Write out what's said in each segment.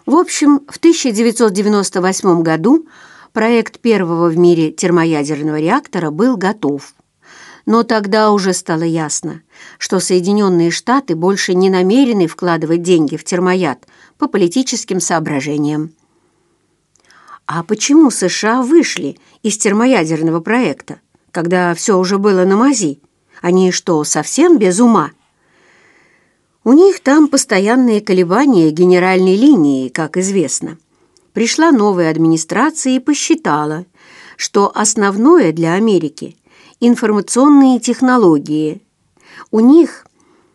В общем, в 1998 году проект первого в мире термоядерного реактора был готов. Но тогда уже стало ясно, что Соединенные Штаты больше не намерены вкладывать деньги в термояд по политическим соображениям. А почему США вышли из термоядерного проекта, когда все уже было на мази? Они что, совсем без ума? У них там постоянные колебания генеральной линии, как известно. Пришла новая администрация и посчитала, что основное для Америки – информационные технологии. У них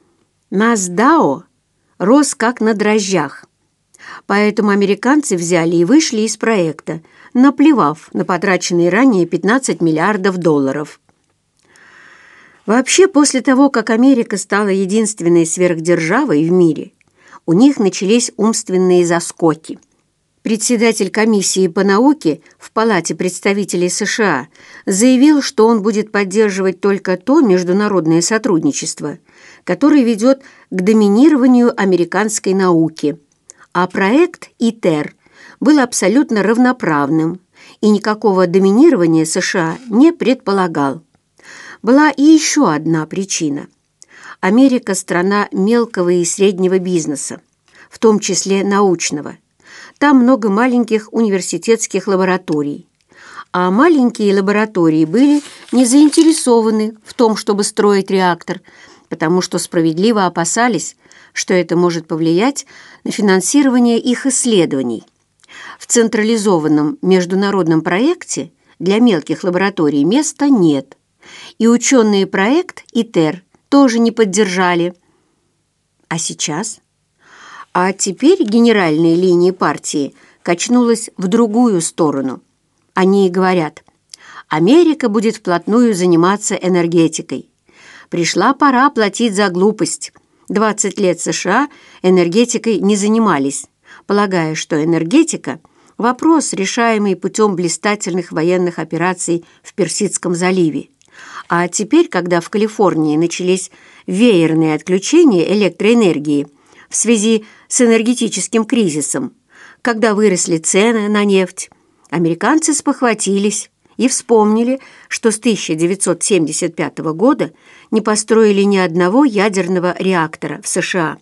NASDAO рос как на дрожжах. Поэтому американцы взяли и вышли из проекта, наплевав на потраченные ранее 15 миллиардов долларов. Вообще, после того, как Америка стала единственной сверхдержавой в мире, у них начались умственные заскоки. Председатель комиссии по науке в Палате представителей США заявил, что он будет поддерживать только то международное сотрудничество, которое ведет к доминированию американской науки. А проект ИТЕР был абсолютно равноправным и никакого доминирования США не предполагал. Была и еще одна причина. Америка – страна мелкого и среднего бизнеса, в том числе научного. Там много маленьких университетских лабораторий. А маленькие лаборатории были не заинтересованы в том, чтобы строить реактор, потому что справедливо опасались, что это может повлиять на финансирование их исследований. В централизованном международном проекте для мелких лабораторий места нет. И ученые проект ИТЕР тоже не поддержали. А сейчас? А теперь генеральная линия партии качнулась в другую сторону. Они говорят, Америка будет вплотную заниматься энергетикой. Пришла пора платить за глупость. 20 лет США энергетикой не занимались, полагая, что энергетика – вопрос, решаемый путем блистательных военных операций в Персидском заливе. А теперь, когда в Калифорнии начались веерные отключения электроэнергии в связи с энергетическим кризисом, когда выросли цены на нефть, американцы спохватились и вспомнили, что с 1975 года не построили ни одного ядерного реактора в США.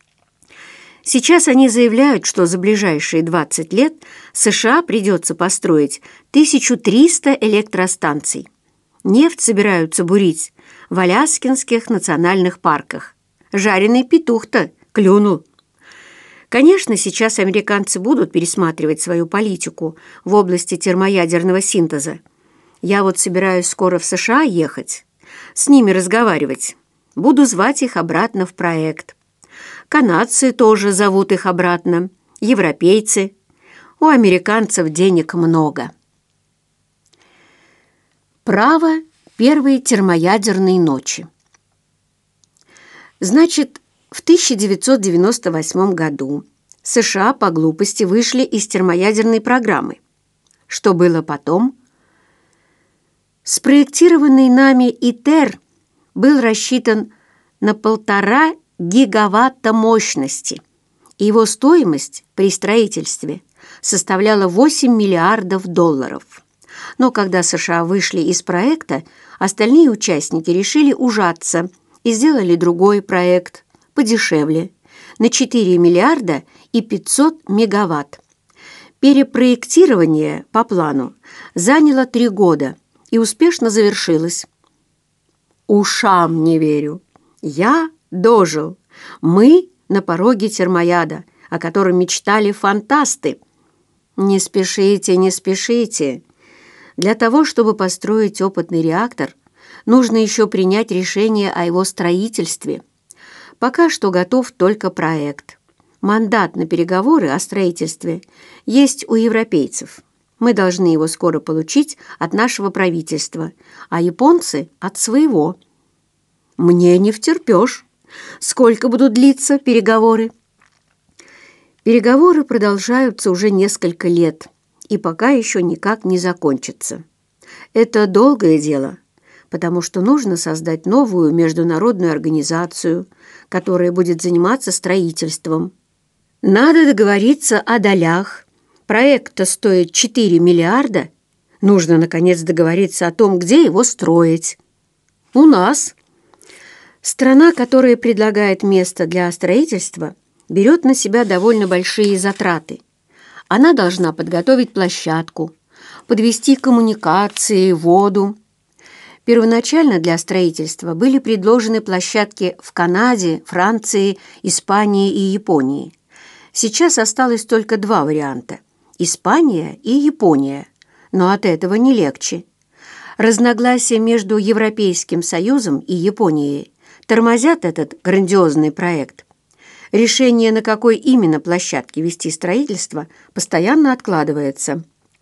Сейчас они заявляют, что за ближайшие 20 лет США придется построить 1300 электростанций. Нефть собираются бурить в Аляскинских национальных парках. Жареный петух-то клюнул. Конечно, сейчас американцы будут пересматривать свою политику в области термоядерного синтеза. Я вот собираюсь скоро в США ехать, с ними разговаривать. Буду звать их обратно в проект. Канадцы тоже зовут их обратно, европейцы. У американцев денег много. Право первой термоядерной ночи. Значит, в 1998 году США по глупости вышли из термоядерной программы. Что было потом? Спроектированный нами ИТЕР был рассчитан на 1,5 гигаватта мощности, и его стоимость при строительстве составляла 8 миллиардов долларов. Но когда США вышли из проекта, остальные участники решили ужаться и сделали другой проект, подешевле, на 4 миллиарда и 500 мегаватт. Перепроектирование по плану заняло 3 года и успешно завершилось. Ушам не верю. Я дожил. Мы на пороге термояда, о котором мечтали фантасты. Не спешите, не спешите. Для того, чтобы построить опытный реактор, нужно еще принять решение о его строительстве. Пока что готов только проект. Мандат на переговоры о строительстве есть у европейцев. Мы должны его скоро получить от нашего правительства, а японцы – от своего. Мне не втерпешь. Сколько будут длиться переговоры? Переговоры продолжаются уже несколько лет и пока еще никак не закончатся. Это долгое дело, потому что нужно создать новую международную организацию, которая будет заниматься строительством. Надо договориться о долях. Проект-то стоит 4 миллиарда. Нужно, наконец, договориться о том, где его строить. У нас. Страна, которая предлагает место для строительства, берет на себя довольно большие затраты. Она должна подготовить площадку, подвести коммуникации, воду. Первоначально для строительства были предложены площадки в Канаде, Франции, Испании и Японии. Сейчас осталось только два варианта – Испания и Япония, но от этого не легче. Разногласия между Европейским Союзом и Японией тормозят этот грандиозный проект. Решение, на какой именно площадке вести строительство, постоянно откладывается.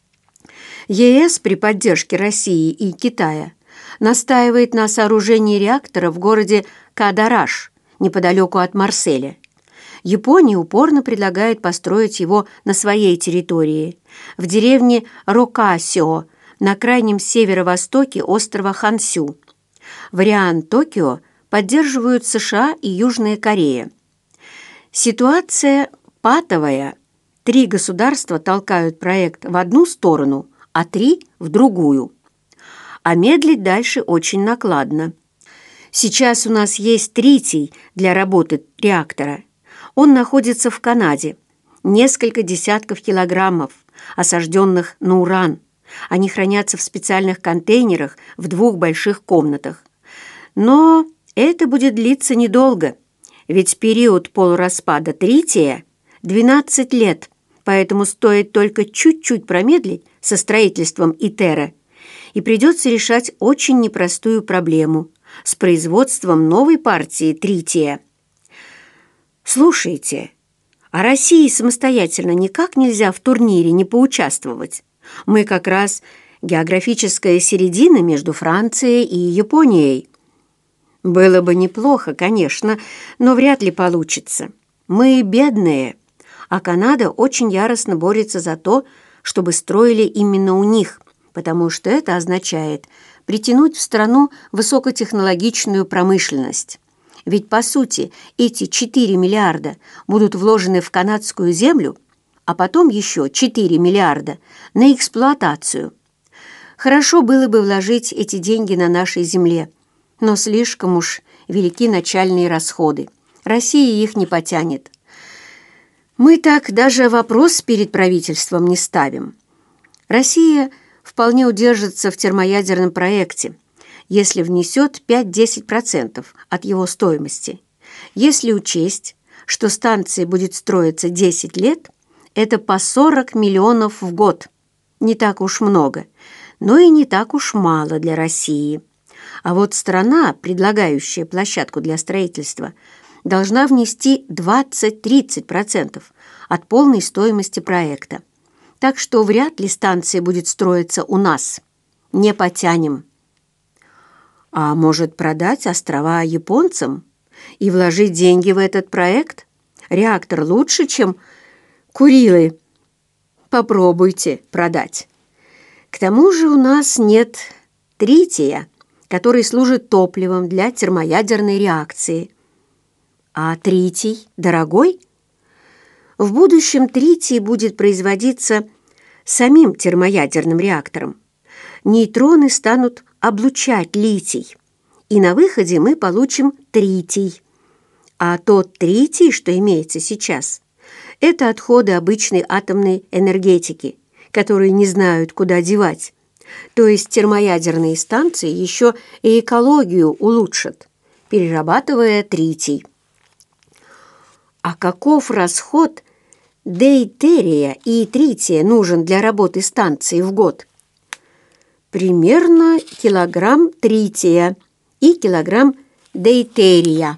ЕС при поддержке России и Китая настаивает на сооружении реактора в городе Кадараш, неподалеку от Марселя. Япония упорно предлагает построить его на своей территории, в деревне Рокасио, на крайнем северо-востоке острова Хансю. Вариант Токио поддерживают США и Южная Корея. Ситуация патовая. 3 государства толкают проект в одну сторону, а 3 – в другую. А медлить дальше очень накладно. Сейчас у нас есть тритий для работы реактора. Он находится в Канаде. Несколько десятков килограммов, осажденных на уран. Они хранятся в специальных контейнерах в 2 больших комнатах. Но это будет длиться недолго, ведь период полураспада трития – 12 лет, поэтому стоит только чуть-чуть промедлить со строительством ИТЕРа, и придется решать очень непростую проблему с производством новой партии трития. Слушайте, а России самостоятельно никак нельзя в турнире не поучаствовать? Мы как раз географическая середина между Францией и Японией. Было бы неплохо, конечно, но вряд ли получится. Мы бедные, а Канада очень яростно борется за то, чтобы строили именно у них, потому что это означает притянуть в страну высокотехнологичную промышленность. Ведь, по сути, эти 4 миллиарда будут вложены в канадскую землю, а потом еще 4 миллиарда на эксплуатацию. Хорошо было бы вложить эти деньги на нашей земле, но слишком уж велики начальные расходы. Россия их не потянет. Мы так даже вопрос перед правительством не ставим. Россия вполне удержится в термоядерном проекте, если внесет 5-10% от его стоимости. Если учесть, что станция будет строиться 10 лет, это по 40 миллионов в год. Не так уж много, но и не так уж мало для России. А вот страна, предлагающая площадку для строительства, должна внести 20-30% от полной стоимости проекта. Так что вряд ли станция будет строиться у нас. Не потянем. А может, продать острова японцам и вложить деньги в этот проект? Реактор лучше, чем Курилы. Попробуйте продать. К тому же у нас нет трития, который служит топливом для термоядерной реакции. А тритий дорогой? В будущем тритий будет производиться самим термоядерным реактором. Нейтроны станут облучать литий, и на выходе мы получим тритий. А тот тритий, что имеется сейчас, это отходы обычной атомной энергетики, которые не знают, куда девать. То есть термоядерные станции еще и экологию улучшат, перерабатывая тритий. А каков расход дейтерия и трития нужен для работы станции в год? Примерно килограмм трития и килограмм дейтерия.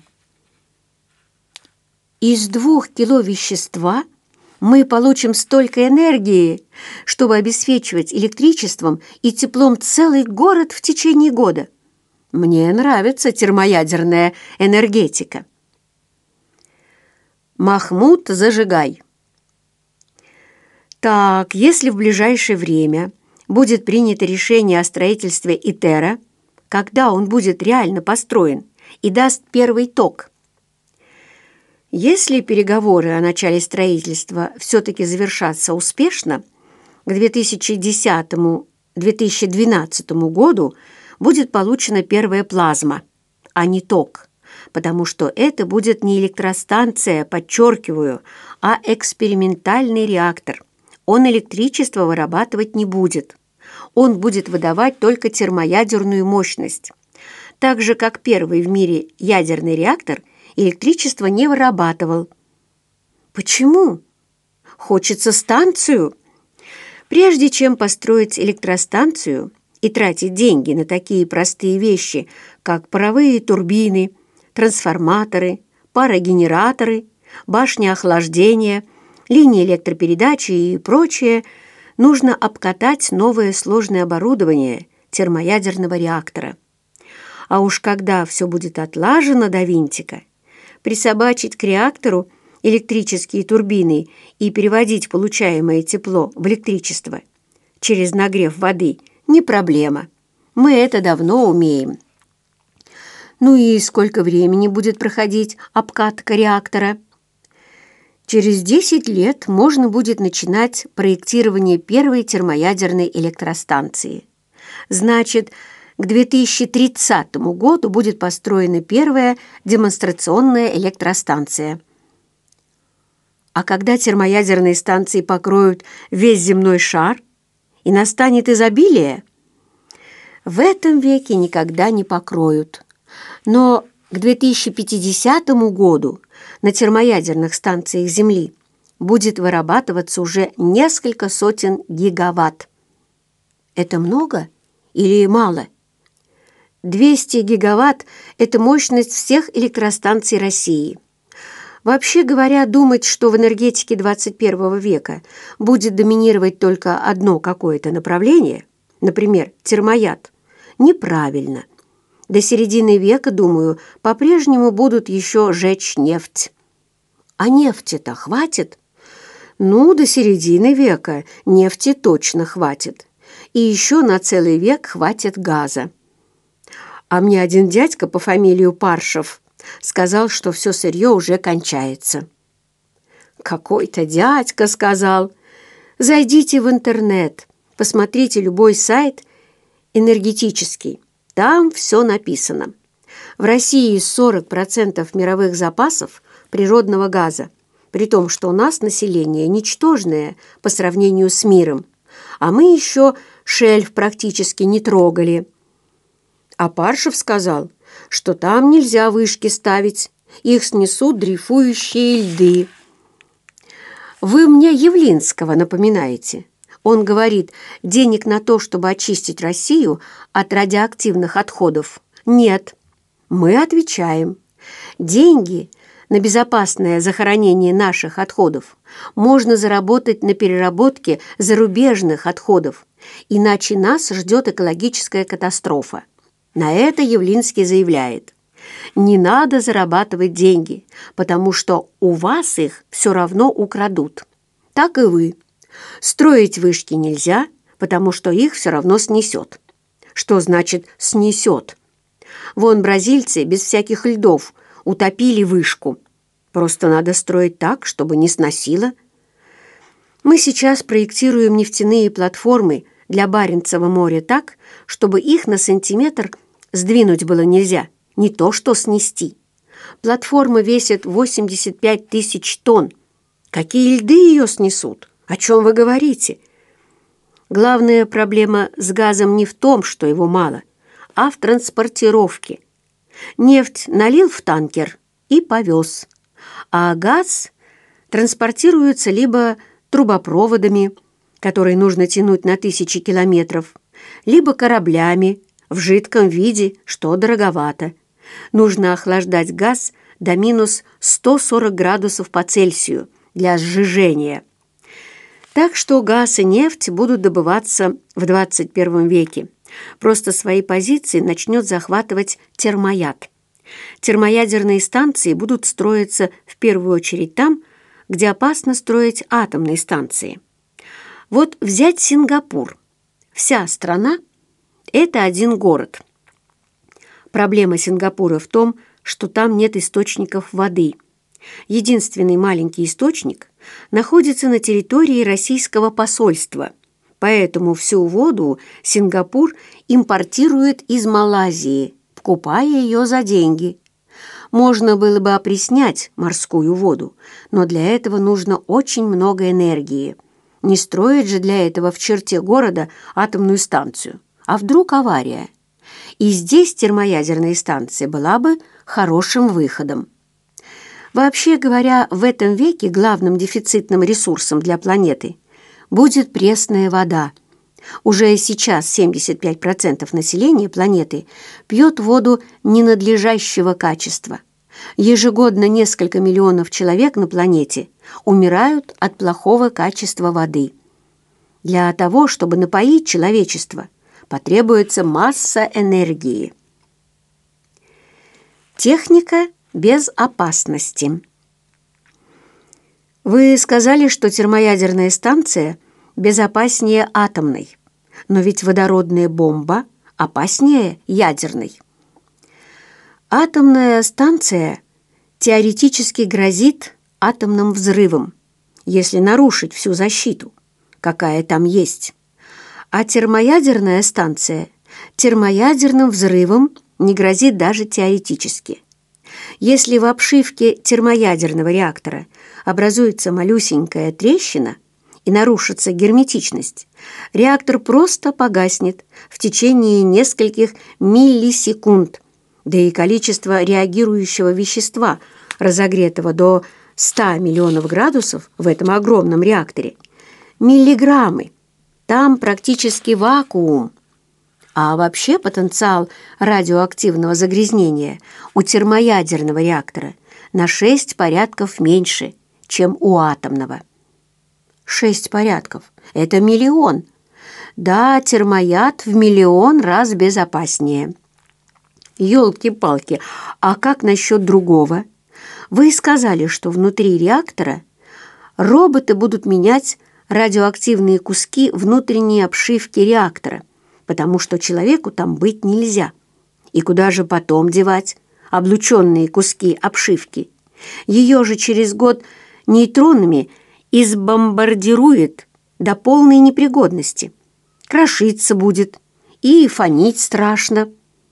Из 2 кило вещества мы получим столько энергии, чтобы обеспечивать электричеством и теплом целый город в течение года. Мне нравится термоядерная энергетика. Махмуд Зажигай. Так, если в ближайшее время будет принято решение о строительстве ИТЕРа, когда он будет реально построен и даст первый ток? Если переговоры о начале строительства все-таки завершатся успешно, к 2010-2012 году будет получена первая плазма, а не ток, потому что это будет не электростанция, подчеркиваю, а экспериментальный реактор. Он электричество вырабатывать не будет. Он будет выдавать только термоядерную мощность. Так же, как первый в мире ядерный реактор электричество не вырабатывал. Почему? Хочется станцию. Прежде чем построить электростанцию и тратить деньги на такие простые вещи, как паровые турбины, трансформаторы, парогенераторы, башни охлаждения, линии электропередачи и прочее, нужно обкатать новое сложное оборудование термоядерного реактора. А уж когда все будет отлажено до винтика, присобачить к реактору электрические турбины и переводить получаемое тепло в электричество через нагрев воды не проблема. Мы это давно умеем. Ну и сколько времени будет проходить обкатка реактора? Через 10 лет можно будет начинать проектирование первой термоядерной электростанции. Значит, к 2030 году будет построена первая демонстрационная электростанция. А когда термоядерные станции покроют весь земной шар и настанет изобилие, в этом веке никогда не покроют. Но к 2050 году на термоядерных станциях Земли будет вырабатываться уже несколько сотен гигаватт. Это много или мало? 200 гигаватт – это мощность всех электростанций России. Вообще говоря, думать, что в энергетике 21 века будет доминировать только одно какое-то направление, например, термояд, неправильно. До середины века, думаю, по-прежнему будут еще жечь нефть. А нефти-то хватит? Ну, до середины века нефти точно хватит. И еще на целый век хватит газа. А мне один дядька по фамилии Паршев сказал, что все сырье уже кончается. Какой-то дядька сказал. Зайдите в интернет, посмотрите любой сайт энергетический. Там все написано. В России 40% мировых запасов природного газа, при том, что у нас население ничтожное по сравнению с миром, а мы еще шельф практически не трогали. А Паршев сказал, что там нельзя вышки ставить, их снесут дрейфующие льды. Вы мне Явлинского напоминаете. Он говорит, денег на то, чтобы очистить Россию от радиоактивных отходов, нет. Мы отвечаем, деньги на безопасное захоронение наших отходов можно заработать на переработке зарубежных отходов, иначе нас ждет экологическая катастрофа. На это Явлинский заявляет, не надо зарабатывать деньги, потому что у вас их все равно украдут. Так и вы. Строить вышки нельзя, потому что их все равно снесет. Что значит «снесет»? Вон бразильцы без всяких льдов утопили вышку. Просто надо строить так, чтобы не сносило. Мы сейчас проектируем нефтяные платформы для Баренцева моря так, чтобы их на сантиметр сдвинуть было нельзя, не то что снести. Платформа весит 85 тысяч тонн. Какие льды ее снесут? О чем вы говорите? Главная проблема с газом не в том, что его мало, а в транспортировке. Нефть налил в танкер и повез, а газ транспортируется либо трубопроводами, которые нужно тянуть на тысячи километров, либо кораблями в жидком виде, что дороговато. Нужно охлаждать газ до минус 140 градусов по Цельсию для сжижения. Так что газ и нефть будут добываться в 21 веке. Просто свои позиции начнет захватывать термояд. Термоядерные станции будут строиться в первую очередь там, где опасно строить атомные станции. Вот взять Сингапур. Вся страна – это один город. Проблема Сингапура в том, что там нет источников воды. Единственный маленький источник находится на территории российского посольства, поэтому всю воду Сингапур импортирует из Малайзии, покупая ее за деньги. Можно было бы опреснять морскую воду, но для этого нужно очень много энергии. Не строить же для этого в черте города атомную станцию. А вдруг авария? И здесь термоядерная станция была бы хорошим выходом. Вообще говоря, в этом веке главным дефицитным ресурсом для планеты будет пресная вода. Уже сейчас 75% населения планеты пьет воду ненадлежащего качества. Ежегодно несколько миллионов человек на планете умирают от плохого качества воды. Для того, чтобы напоить человечество, потребуется масса энергии. Техника безопасности. Вы сказали, что термоядерная станция безопаснее атомной, но ведь водородная бомба опаснее ядерной. Атомная станция теоретически грозит атомным взрывом, если нарушить всю защиту, какая там есть. А термоядерная станция термоядерным взрывом не грозит даже теоретически. Если в обшивке термоядерного реактора образуется малюсенькая трещина и нарушится герметичность, реактор просто погаснет в течение нескольких миллисекунд, да и количество реагирующего вещества, разогретого до 100 миллионов градусов в этом огромном реакторе, миллиграммы. Там практически вакуум. А вообще потенциал радиоактивного загрязнения у термоядерного реактора на 6 порядков меньше, чем у атомного. 6 порядков – это миллион. Да, термояд в миллион раз безопаснее. Ёлки-палки, а как насчет другого? Вы сказали, что внутри реактора роботы будут менять радиоактивные куски внутренней обшивки реактора, потому что человеку там быть нельзя. И куда же потом девать облученные куски обшивки? Ее же через год нейтронами избомбардирует до полной непригодности. Крошиться будет и фонить страшно.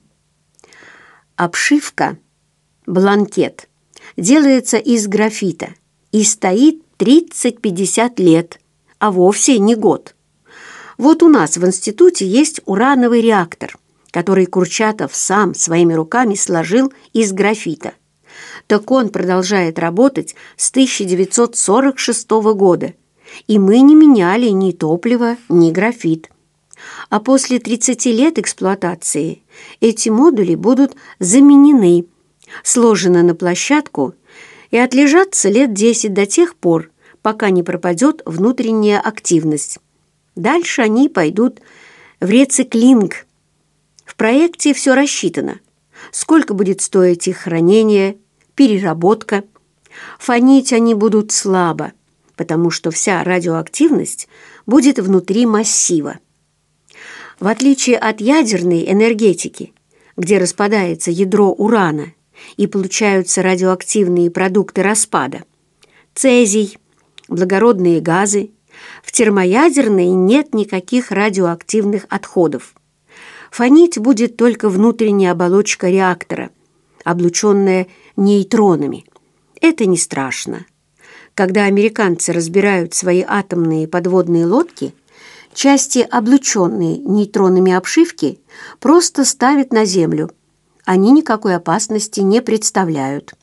Обшивка, бланкет, делается из графита и стоит 30-50 лет, а вовсе не год. Вот у нас в институте есть урановый реактор, который Курчатов сам своими руками сложил из графита. Так он продолжает работать с 1946 года, и мы не меняли ни топливо, ни графит. А после 30 лет эксплуатации эти модули будут заменены, сложены на площадку и отлежатся лет 10 до тех пор, пока не пропадет внутренняя активность. Дальше они пойдут в рециклинг. В проекте все рассчитано. Сколько будет стоить их хранение, переработка. Фонить они будут слабо, потому что вся радиоактивность будет внутри массива. В отличие от ядерной энергетики, где распадается ядро урана и получаются радиоактивные продукты распада, цезий, благородные газы, в термоядерной нет никаких радиоактивных отходов. Фонить будет только внутренняя оболочка реактора, облученная нейтронами. Это не страшно. Когда американцы разбирают свои атомные подводные лодки, части, облученные нейтронами обшивки, просто ставят на землю. Они никакой опасности не представляют.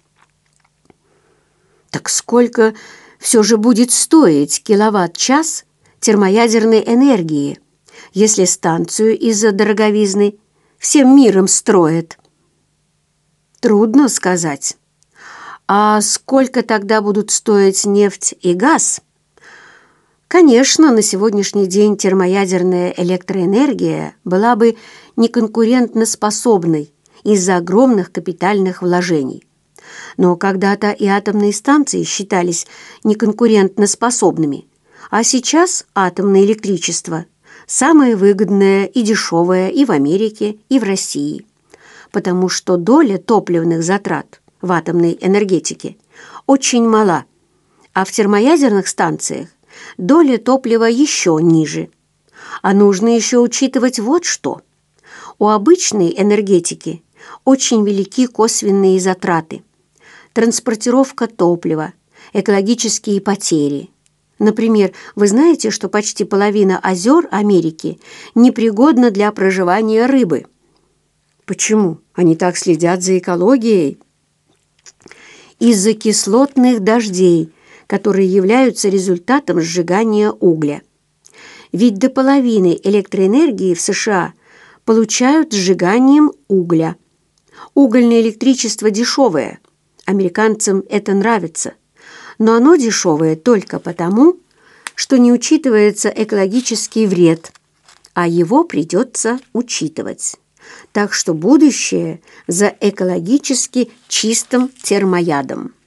Так сколько все же будет стоить киловатт-час термоядерной энергии, если станцию из-за дороговизны всем миром строят? Трудно сказать. А сколько тогда будут стоить нефть и газ? Конечно, на сегодняшний день термоядерная электроэнергия была бы неконкурентоспособной из-за огромных капитальных вложений. Но когда-то и атомные станции считались неконкурентоспособными, а сейчас атомное электричество самое выгодное и дешевое и в Америке, и в России, потому что доля топливных затрат в атомной энергетике очень мала, а в термоядерных станциях доля топлива еще ниже. А нужно еще учитывать вот что. У обычной энергетики очень велики косвенные затраты. Транспортировка топлива, экологические потери. Например, вы знаете, что почти половина озер Америки непригодна для проживания рыбы. Почему? Они так следят за экологией. Из-за кислотных дождей, которые являются результатом сжигания угля. Ведь до половины электроэнергии в США получают сжиганием угля. Угольное электричество дешевое. Американцам это нравится. Но оно дешевое только потому, что не учитывается экологический вред, а его придется учитывать. Так что будущее за экологически чистым термоядом.